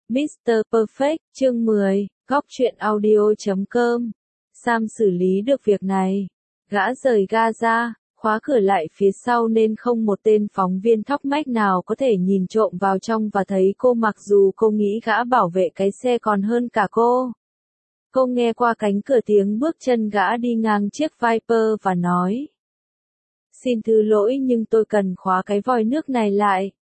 Mr. Perfect, chương 10, góc truyện audio.com. Sam xử lý được việc này. Gã rời ga ra, khóa cửa lại phía sau nên không một tên phóng viên thóc mách nào có thể nhìn trộm vào trong và thấy cô, mặc dù cô nghĩ gã bảo vệ cái xe còn hơn cả cô. Cô nghe qua cánh cửa tiếng bước chân gã đi ngang chiếc Viper và nói: "Xin thứ lỗi nhưng tôi cần khóa cái vòi nước này lại.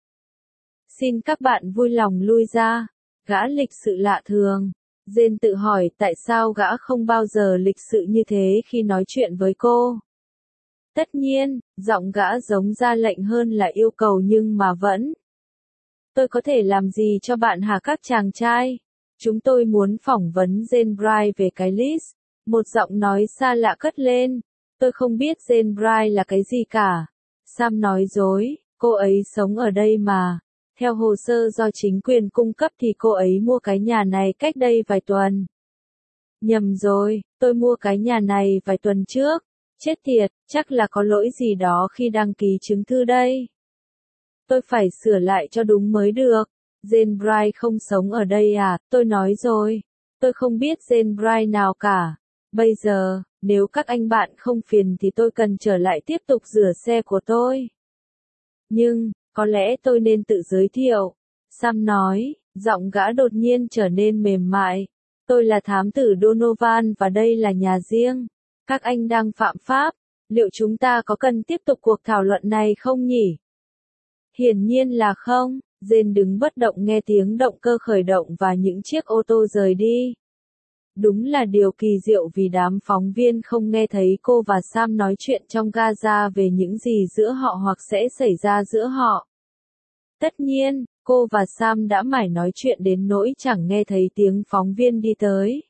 Xin các bạn vui lòng lui ra." Gã lịch sự lạ thường. Jane tự hỏi tại sao gã không bao giờ lịch sự như thế khi nói chuyện với cô. Tất nhiên, giọng gã giống ra lệnh hơn là yêu cầu nhưng mà vẫn. "Tôi có thể làm gì cho bạn hả các chàng trai? Chúng tôi muốn phỏng vấn Jane Bright về cái list." Một giọng nói xa lạ cất lên. "Tôi không biết Jane Bright là cái gì cả." Sam nói dối, cô ấy sống ở đây mà. Theo hồ sơ do chính quyền cung cấp thì cô ấy mua cái nhà này cách đây vài tuần. Nhầm rồi, tôi mua cái nhà này vài tuần trước. Chết tiệt, chắc là có lỗi gì đó khi đăng ký chứng thư đây. Tôi phải sửa lại cho đúng mới được. Jane Bright không sống ở đây à? Tôi nói rồi. Tôi không biết Jane Bright nào cả. Bây giờ, nếu các anh bạn không phiền thì tôi cần trở lại tiếp tục rửa xe của tôi. Nhưng, có lẽ tôi nên tự giới thiệu. Sam nói, giọng gã đột nhiên trở nên mềm mại. "Tôi là thám tử Donovan và đây là nhà riêng. Các anh đang phạm pháp. Liệu chúng ta có cần tiếp tục cuộc thảo luận này không nhỉ?" Hiển nhiên là không. Jane đứng bất động nghe tiếng động cơ khởi động và những chiếc ô tô rời đi. Đúng là điều kỳ diệu vì đám phóng viên không nghe thấy cô và Sam nói chuyện trong Gaza về những gì giữa họ hoặc sẽ xảy ra giữa họ. Tất nhiên, cô và Sam đã mải nói chuyện đến nỗi chẳng nghe thấy tiếng phóng viên đi tới.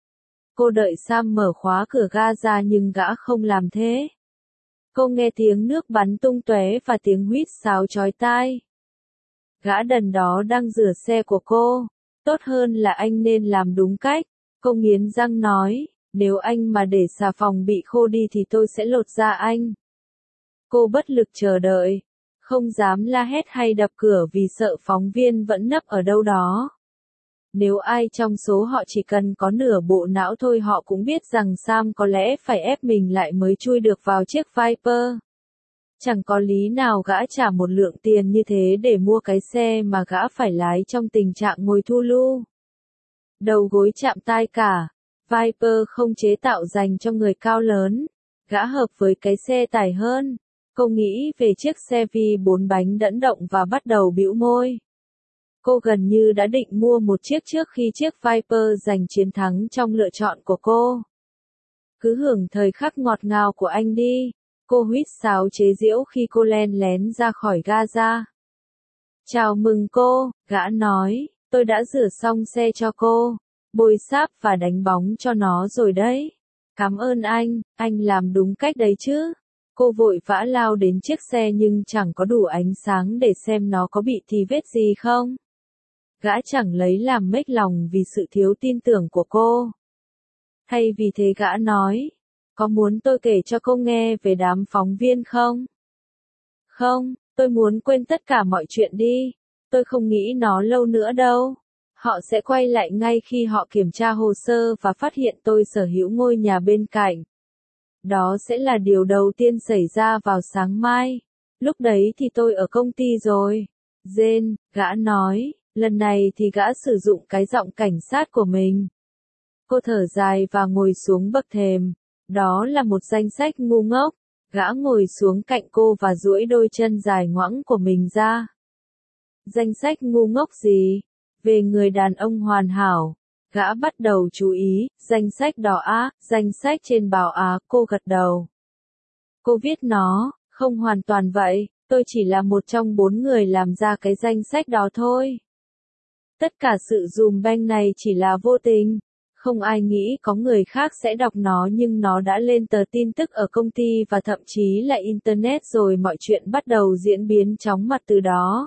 Cô đợi Sam mở khóa cửa Gaza nhưng gã không làm thế. Cô nghe tiếng nước bắn tung tóe và tiếng huýt sáo chói tai. Gã đần đó đang rửa xe của cô. Tốt hơn là anh nên làm đúng cách. Cô nghiến răng nói, "Nếu anh mà để xà phòng bị khô đi thì tôi sẽ lột da anh." Cô bất lực chờ đợi. Không dám la hét hay đập cửa vì sợ phóng viên vẫn nấp ở đâu đó. Nếu ai trong số họ chỉ cần có nửa bộ não thôi họ cũng biết rằng Sam có lẽ phải ép mình lại mới chui được vào chiếc Viper. Chẳng có lý nào gã trả một lượng tiền như thế để mua cái xe mà gã phải lái trong tình trạng ngồi thu lu. Đầu gối chạm tai cả. Viper không chế tạo dành cho người cao lớn. Gã hợp với cái xe tải hơn. Cô nghĩ về chiếc xe vi 4 bánh đẫn động và bắt đầu bĩu môi. Cô gần như đã định mua một chiếc trước khi chiếc Viper giành chiến thắng trong lựa chọn của cô. "Cứ hưởng thời khắc ngọt ngào của anh đi." Cô huýt sáo chế giễu khi cô len lén ra khỏi Gaza. "Chào mừng cô," gã nói, "tôi đã rửa xong xe cho cô, bôi xáp và đánh bóng cho nó rồi đấy." "Cảm ơn anh làm đúng cách đấy chứ." Cô vội vã lao đến chiếc xe nhưng chẳng có đủ ánh sáng để xem nó có bị thì vết gì không. Gã chẳng lấy làm mếch lòng vì sự thiếu tin tưởng của cô. Thay vì thế gã nói, "Có muốn tôi kể cho cô nghe về đám phóng viên không?" "Không, tôi muốn quên tất cả mọi chuyện đi. Tôi không nghĩ nó lâu nữa đâu. Họ sẽ quay lại ngay khi họ kiểm tra hồ sơ và phát hiện tôi sở hữu ngôi nhà bên cạnh. Đó sẽ là điều đầu tiên xảy ra vào sáng mai. Lúc đấy thì tôi ở công ty rồi." "Jane," gã nói, lần này thì gã sử dụng cái giọng cảnh sát của mình. Cô thở dài và ngồi xuống bậc thềm. "Đó là một danh sách ngu ngốc." Gã ngồi xuống cạnh cô và duỗi đôi chân dài ngoẵng của mình ra. "Danh sách ngu ngốc gì? Về người đàn ông hoàn hảo." Gã bắt đầu chú ý, "Danh sách đó á, danh sách trên báo á." Cô gật đầu. Cô viết nó, "Không hoàn toàn vậy, tôi chỉ là một trong 4 người làm ra cái danh sách đó thôi. Tất cả sự dùm beng này chỉ là vô tình. Không ai nghĩ có người khác sẽ đọc nó nhưng nó đã lên tờ tin tức ở công ty và thậm chí là Internet rồi mọi chuyện bắt đầu diễn biến chóng mặt từ đó."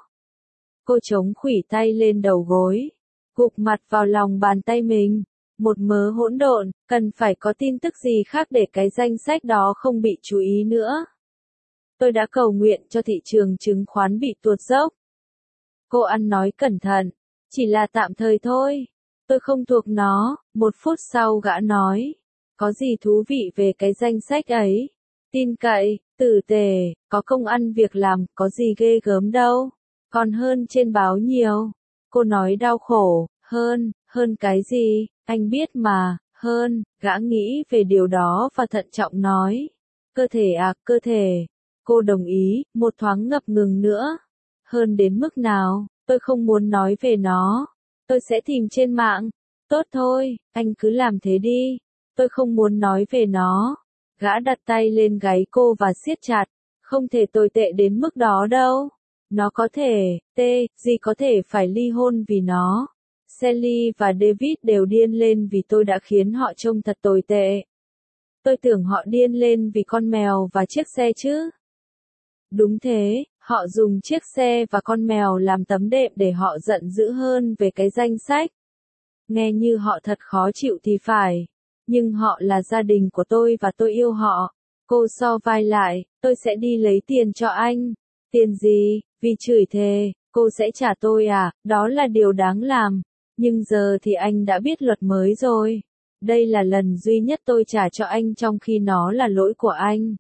Cô chống khuỷu tay lên đầu gối, gục mặt vào lòng bàn tay mình. Một mớ hỗn độn, cần phải có tin tức gì khác để cái danh sách đó không bị chú ý nữa. "Tôi đã cầu nguyện cho thị trường chứng khoán bị tuột dốc." Cô ăn nói cẩn thận. Chỉ là tạm thời thôi. Tôi không thuộc nó. 1 phút sau gã nói. Có gì thú vị về cái danh sách ấy? Tin cậy, tử tế, có công ăn việc làm, có gì ghê gớm đâu. Còn hơn trên báo nhiều. Cô nói đau khổ, hơn cái gì, anh biết mà, hơn, gã nghĩ về điều đó và thận trọng nói. Cơ thể à, cơ thể. Cô đồng ý, một thoáng ngập ngừng nữa. Hơn đến mức nào, tôi không muốn nói về nó. Tôi sẽ tìm trên mạng. Tốt thôi, anh cứ làm thế đi. Tôi không muốn nói về nó. Gã đặt tay lên gáy cô và siết chặt. Không thể tồi tệ đến mức đó đâu. Nó có thể, gì có thể phải ly hôn vì nó. Sally và David đều điên lên vì tôi đã khiến họ trông thật tồi tệ. Tôi tưởng họ điên lên vì con mèo và chiếc xe chứ. Đúng thế, họ dùng chiếc xe và con mèo làm tấm đệm để họ giận dữ hơn về cái danh sách. Nghe như họ thật khó chịu thì phải. Nhưng họ là gia đình của tôi và tôi yêu họ. Cô so vai lại, tôi sẽ đi lấy tiền cho anh. Tiền gì, vì chửi thề, cô sẽ trả tôi à, đó là điều đáng làm. Nhưng giờ thì anh đã biết luật mới rồi. Đây là lần duy nhất tôi trả cho anh trong khi nó là lỗi của anh.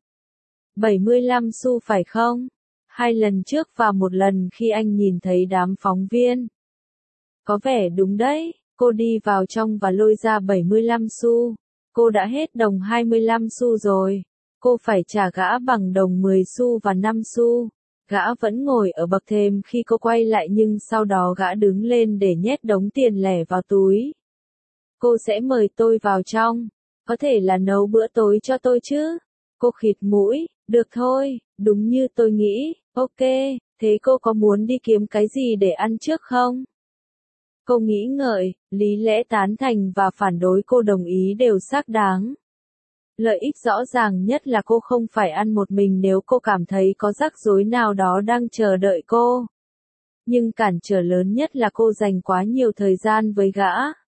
75 xu phải không? 2 lần trước và 1 lần khi anh nhìn thấy đám phóng viên. Có vẻ đúng đấy, cô đi vào trong và lôi ra 75 xu. Cô đã hết đồng 25 xu rồi. Cô phải trả gã bằng đồng 10 xu và 5 xu. Gã vẫn ngồi ở bậc thềm khi cô quay lại nhưng sau đó gã đứng lên để nhét đống tiền lẻ vào túi. Cô sẽ mời tôi vào trong. Có thể là nấu bữa tối cho tôi chứ? Cô khịt mũi, được thôi, đúng như tôi nghĩ, ok, thế cô có muốn đi kiếm cái gì để ăn trước không? Cô nghĩ ngợi, lý lẽ tán thành và phản đối cô đồng ý đều xác đáng. Lợi ích rõ ràng nhất là cô không phải ăn một mình nếu cô cảm thấy có rắc rối nào đó đang chờ đợi cô. Nhưng cản trở lớn nhất là cô dành quá nhiều thời gian với gã.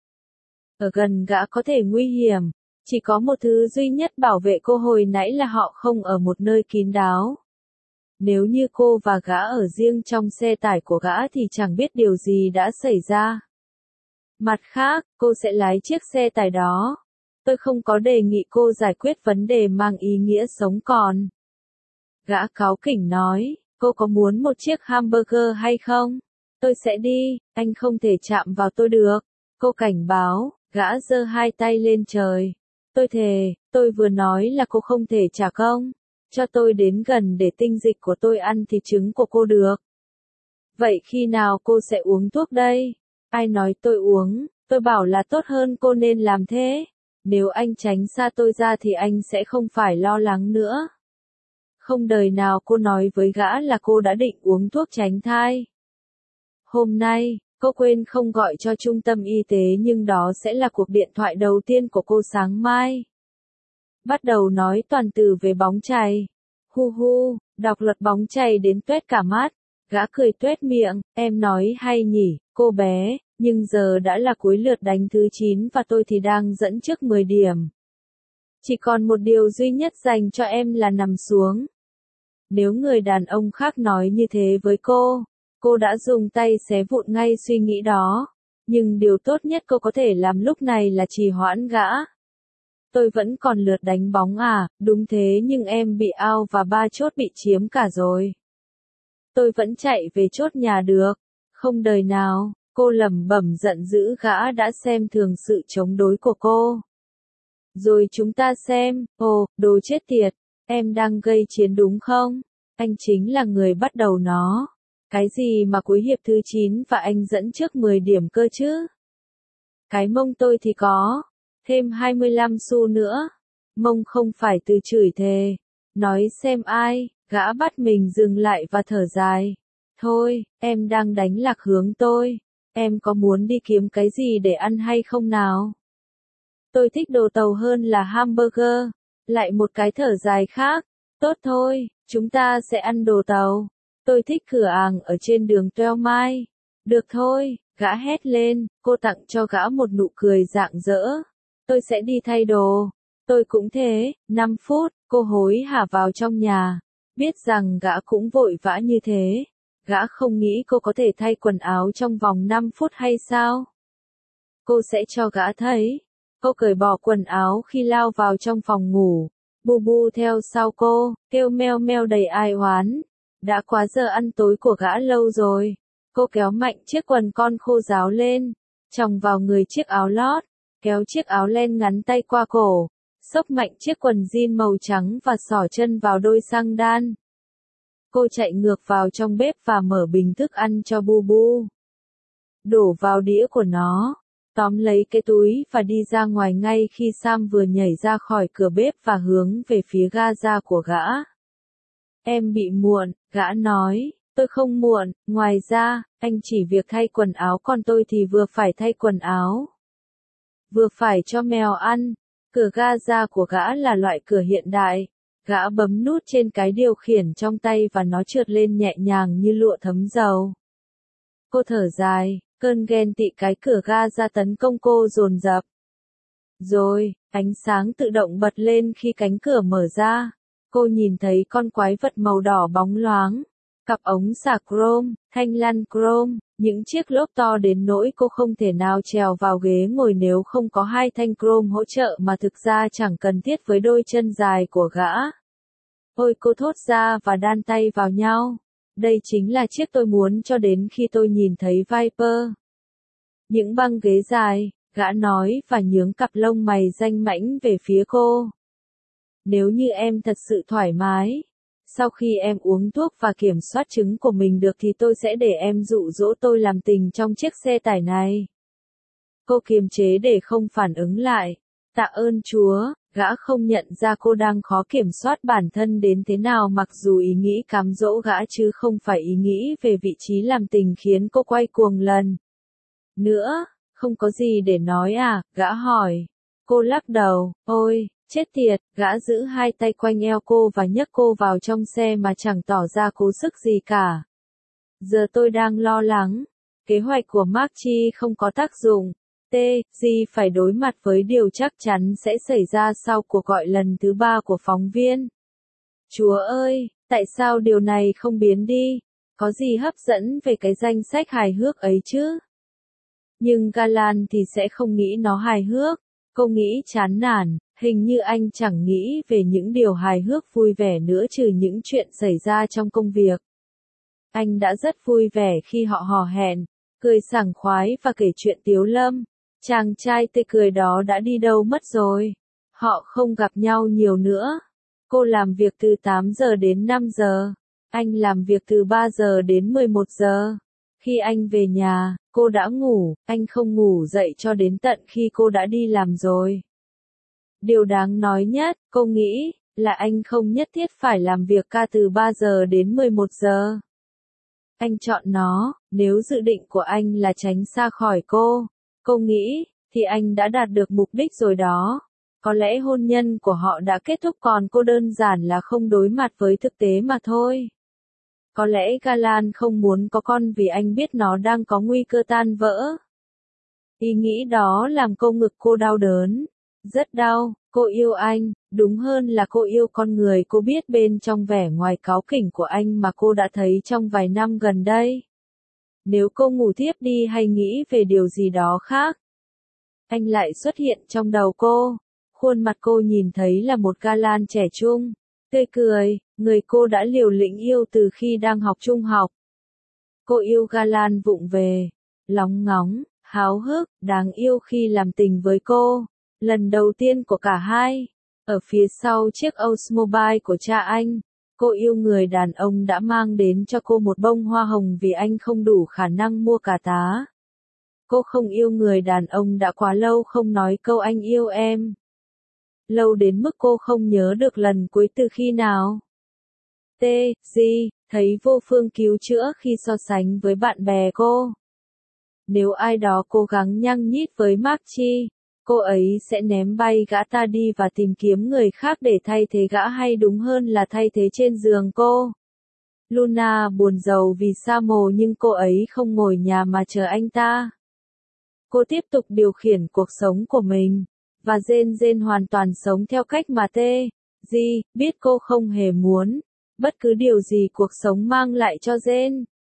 Ở gần gã có thể nguy hiểm. Chỉ có một thứ duy nhất bảo vệ cô hồi nãy là họ không ở một nơi kín đáo. Nếu như cô và gã ở riêng trong xe tải của gã thì chẳng biết điều gì đã xảy ra. Mặt khác, cô sẽ lái chiếc xe tải đó. Tôi không có đề nghị cô giải quyết vấn đề mang ý nghĩa sống còn. Gã cáu kỉnh nói, cô có muốn một chiếc hamburger hay không? Tôi sẽ đi, anh không thể chạm vào tôi được. Cô cảnh báo, gã giơ 2 tay lên trời. Tôi thề, tôi vừa nói là cô không thể trả công. Cho tôi đến gần để tinh dịch của tôi ăn thịt trứng của cô được. Vậy khi nào cô sẽ uống thuốc đây? Ai nói tôi uống, tôi bảo là tốt hơn cô nên làm thế. Nếu anh tránh xa tôi ra thì anh sẽ không phải lo lắng nữa. Không đời nào cô nói với gã là cô đã định uống thuốc tránh thai. Hôm nay, cô quên không gọi cho trung tâm y tế nhưng đó sẽ là cuộc điện thoại đầu tiên của cô sáng mai. Bắt đầu nói toàn từ về bóng chày. Hu hu, đọc luật bóng chày đến tuét cả mắt. Gã cười tuét miệng, em nói hay nhỉ, cô bé, nhưng giờ đã là cuối lượt đánh thứ 9 và tôi thì đang dẫn trước 10 điểm. Chỉ còn một điều duy nhất dành cho em là nằm xuống. Nếu người đàn ông khác nói như thế với cô đã dùng tay xé vụn ngay suy nghĩ đó. Nhưng điều tốt nhất cô có thể làm lúc này là trì hoãn gã. Tôi vẫn còn lượt đánh bóng à, đúng thế nhưng em bị out và 3 chốt bị chiếm cả rồi. Tôi vẫn chạy về chốt nhà được. Không đời nào, cô lẩm bẩm giận dữ gã đã xem thường sự chống đối của cô. Rồi chúng ta xem, đồ chết tiệt, em đang gây chiến đúng không? Anh chính là người bắt đầu nó. Cái gì mà cuối hiệp thứ 9 và anh dẫn trước 10 điểm cơ chứ? Cái mông tôi thì có. Thêm 25 xu nữa. Mông không phải từ chửi thề. Nói xem ai, gã bắt mình dừng lại và thở dài. Thôi, em đang đánh lạc hướng tôi. Em có muốn đi kiếm cái gì để ăn hay không nào? Tôi thích đồ tàu hơn là hamburger. Lại một cái thở dài khác. Tốt thôi, chúng ta sẽ ăn đồ tàu. Tôi thích cửa hàng ở trên đường Treo Mai. Được thôi, gã hét lên, cô tặng cho gã một nụ cười rạng rỡ. Tôi sẽ đi thay đồ. Tôi cũng thế, 5 phút, cô hối hả vào trong nhà. Biết rằng gã cũng vội vã như thế. Gã không nghĩ cô có thể thay quần áo trong vòng 5 phút hay sao? Cô sẽ cho gã thấy. Cô cởi bỏ quần áo khi lao vào trong phòng ngủ. Bubu theo sau cô, kêu meo meo đầy ai oán. Đã quá giờ ăn tối của gã lâu rồi. Cô kéo mạnh chiếc quần con khô ráo lên, chồng vào người chiếc áo lót, kéo chiếc áo len ngắn tay qua cổ, xốc mạnh chiếc quần jean màu trắng và xỏ chân vào đôi xăng đan. Cô chạy ngược vào trong bếp và mở bình thức ăn cho Bubu. Đổ vào đĩa của nó, tóm lấy cái túi và đi ra ngoài ngay khi Sam vừa nhảy ra khỏi cửa bếp và hướng về phía ga của gã. Em bị muộn, gã nói. Tôi không muộn, ngoài ra, anh chỉ việc thay quần áo còn tôi thì vừa phải thay quần áo. Vừa phải cho mèo ăn. Cửa ga của gã là loại cửa hiện đại. Gã bấm nút trên cái điều khiển trong tay và nó trượt lên nhẹ nhàng như lụa thấm dầu. Cô thở dài, cơn ghen tị cái cửa ga tấn công cô dồn dập. Rồi, ánh sáng tự động bật lên khi cánh cửa mở ra. Cô nhìn thấy con quái vật màu đỏ bóng loáng. Cặp ống xả chrome, thanh lăn chrome, những chiếc lốp to đến nỗi cô không thể nào trèo vào ghế ngồi nếu không có hai thanh chrome hỗ trợ mà thực ra chẳng cần thiết với đôi chân dài của gã. Ôi cô thốt ra và đan tay vào nhau. Đây chính là chiếc tôi muốn cho đến khi tôi nhìn thấy Viper. Những băng ghế dài, gã nói và nhướng cặp lông mày danh mãnh về phía cô. Nếu như em thật sự thoải mái. Sau khi em uống thuốc và kiểm soát trứng của mình được thì tôi sẽ để em dụ dỗ tôi làm tình trong chiếc xe tải này. Cô kiềm chế để không phản ứng lại. Tạ ơn Chúa, gã không nhận ra cô đang khó kiểm soát bản thân đến thế nào mặc dù ý nghĩ cám dỗ gã chứ không phải ý nghĩ về vị trí làm tình khiến cô quay cuồng lần nữa. Không có gì để nói à, gã hỏi. Cô lắc đầu, ôi. Chết tiệt, gã giữ hai tay quanh eo cô và nhấc cô vào trong xe mà chẳng tỏ ra cố sức gì cả. Giờ tôi đang lo lắng. Kế hoạch của Mark Chi không có tác dụng. Di phải đối mặt với điều chắc chắn sẽ xảy ra sau cuộc gọi lần thứ 3 của phóng viên. Chúa ơi, tại sao điều này không biến đi? Có gì hấp dẫn về cái danh sách hài hước ấy chứ? Nhưng Galan thì sẽ không nghĩ nó hài hước. Cô nghĩ chán nản. Hình như anh chẳng nghĩ về những điều hài hước vui vẻ nữa trừ những chuyện xảy ra trong công việc. Anh đã rất vui vẻ khi họ hò hẹn, cười sảng khoái và kể chuyện tiếu lâm. Chàng trai tươi cười đó đã đi đâu mất rồi. Họ không gặp nhau nhiều nữa. Cô làm việc từ 8 giờ đến 5 giờ. Anh làm việc từ 3 giờ đến 11 giờ. Khi anh về nhà, cô đã ngủ, anh không ngủ dậy cho đến tận khi cô đã đi làm rồi. Điều đáng nói nhất, cô nghĩ, là anh không nhất thiết phải làm việc ca từ 3 giờ đến 11 giờ. Anh chọn nó, nếu dự định của anh là tránh xa khỏi cô nghĩ, thì anh đã đạt được mục đích rồi đó. Có lẽ hôn nhân của họ đã kết thúc còn cô đơn giản là không đối mặt với thực tế mà thôi. Có lẽ Galan không muốn có con vì anh biết nó đang có nguy cơ tan vỡ. Ý nghĩ đó làm ngực cô đau đớn. Rất đau, cô yêu anh, đúng hơn là cô yêu con người cô biết bên trong vẻ ngoài cáu kỉnh của anh mà cô đã thấy trong vài năm gần đây. Nếu cô ngủ thiếp đi hay nghĩ về điều gì đó khác, anh lại xuất hiện trong đầu cô. Khuôn mặt cô nhìn thấy là một Galan trẻ trung, tươi cười, người cô đã liều lĩnh yêu từ khi đang học trung học. Cô yêu Galan vụng về, lóng ngóng, háo hức, đáng yêu khi làm tình với cô. Lần đầu tiên của cả hai, ở phía sau chiếc Oldsmobile của cha anh, cô yêu người đàn ông đã mang đến cho cô một bông hoa hồng vì anh không đủ khả năng mua cả tá. Cô không yêu người đàn ông đã quá lâu không nói câu anh yêu em. Lâu đến mức cô không nhớ được lần cuối từ khi nào. Di thấy vô phương cứu chữa khi so sánh với bạn bè cô. Nếu ai đó cố gắng nhăng nhít với Mark Chi, cô ấy sẽ ném bay gã ta đi và tìm kiếm người khác để thay thế gã hay đúng hơn là thay thế trên giường cô. Luna buồn rầu vì Samo nhưng cô ấy không ngồi nhà mà chờ anh ta. Cô tiếp tục điều khiển cuộc sống của mình, và Jen hoàn toàn sống theo cách mà Di biết cô không hề muốn. Bất cứ điều gì cuộc sống mang lại cho Jen,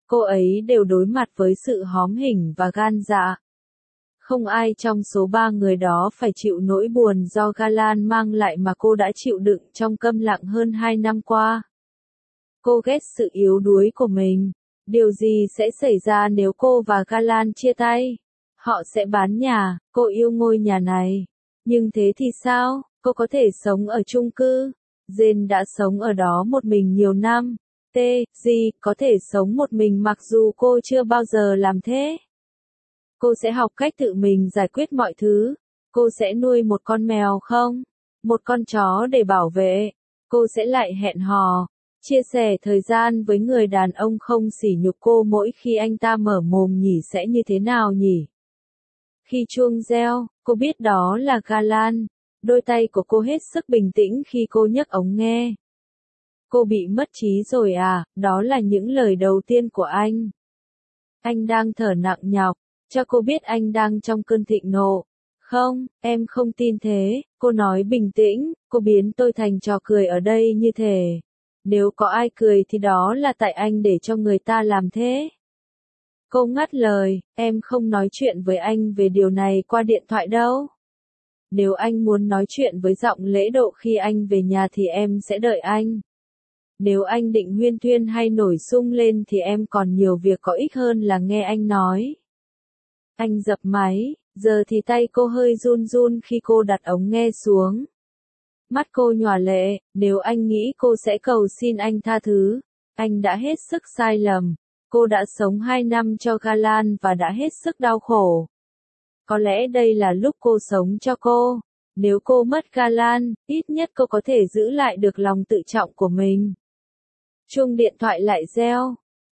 cô ấy đều đối mặt với sự hóm hỉnh và gan dạ. Không ai trong số 3 người đó phải chịu nỗi buồn do Galan mang lại mà cô đã chịu đựng trong câm lặng hơn 2 năm qua. Cô ghét sự yếu đuối của mình. Điều gì sẽ xảy ra nếu cô và Galan chia tay? Họ sẽ bán nhà, cô yêu ngôi nhà này. Nhưng thế thì sao? Cô có thể sống ở chung cư. Jane đã sống ở đó một mình nhiều năm. G có thể sống một mình mặc dù cô chưa bao giờ làm thế. Cô sẽ học cách tự mình giải quyết mọi thứ. Cô sẽ nuôi một con mèo không? Một con chó để bảo vệ. Cô sẽ lại hẹn hò, chia sẻ thời gian với người đàn ông không sỉ nhục cô mỗi khi anh ta mở mồm nhỉ sẽ như thế nào nhỉ? Khi chuông reo, cô biết đó là Galan. Đôi tay của cô hết sức bình tĩnh khi cô nhấc ống nghe. Cô bị mất trí rồi à, đó là những lời đầu tiên của anh. Anh đang thở nặng nhọc, cho cô biết anh đang trong cơn thịnh nộ. Không, em không tin thế, cô nói bình tĩnh, cô biến tôi thành trò cười ở đây như thể. Nếu có ai cười thì đó là tại anh để cho người ta làm thế. Cô ngắt lời, em không nói chuyện với anh về điều này qua điện thoại đâu. Nếu anh muốn nói chuyện với giọng lễ độ khi anh về nhà thì em sẽ đợi anh. Nếu anh định huyên thuyên hay nổi sung lên thì em còn nhiều việc có ích hơn là nghe anh nói. Anh dập máy, giờ thì tay cô hơi run run khi cô đặt ống nghe xuống. Mắt cô nhòa lệ, nếu anh nghĩ cô sẽ cầu xin anh tha thứ, anh đã hết sức sai lầm. Cô đã sống 2 năm cho Galan và đã hết sức đau khổ. Có lẽ đây là lúc cô sống cho cô. Nếu cô mất Galan, ít nhất cô có thể giữ lại được lòng tự trọng của mình. Chuông điện thoại lại reo.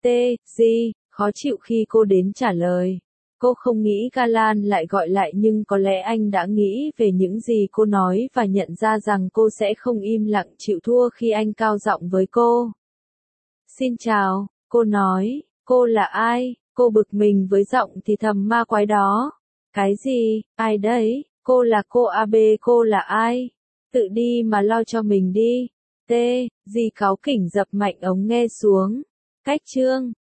Khó chịu khi cô đến trả lời. Cô không nghĩ Galan lại gọi lại nhưng có lẽ anh đã nghĩ về những gì cô nói và nhận ra rằng cô sẽ không im lặng chịu thua khi anh cao giọng với cô. Xin chào, cô nói, cô là ai? Cô bực mình với giọng thì thầm ma quái đó. Cái gì, ai đấy, cô là cô AB, cô là ai? Tự đi mà lo cho mình đi. Cáu kỉnh dập mạnh ống nghe xuống. Cách chương.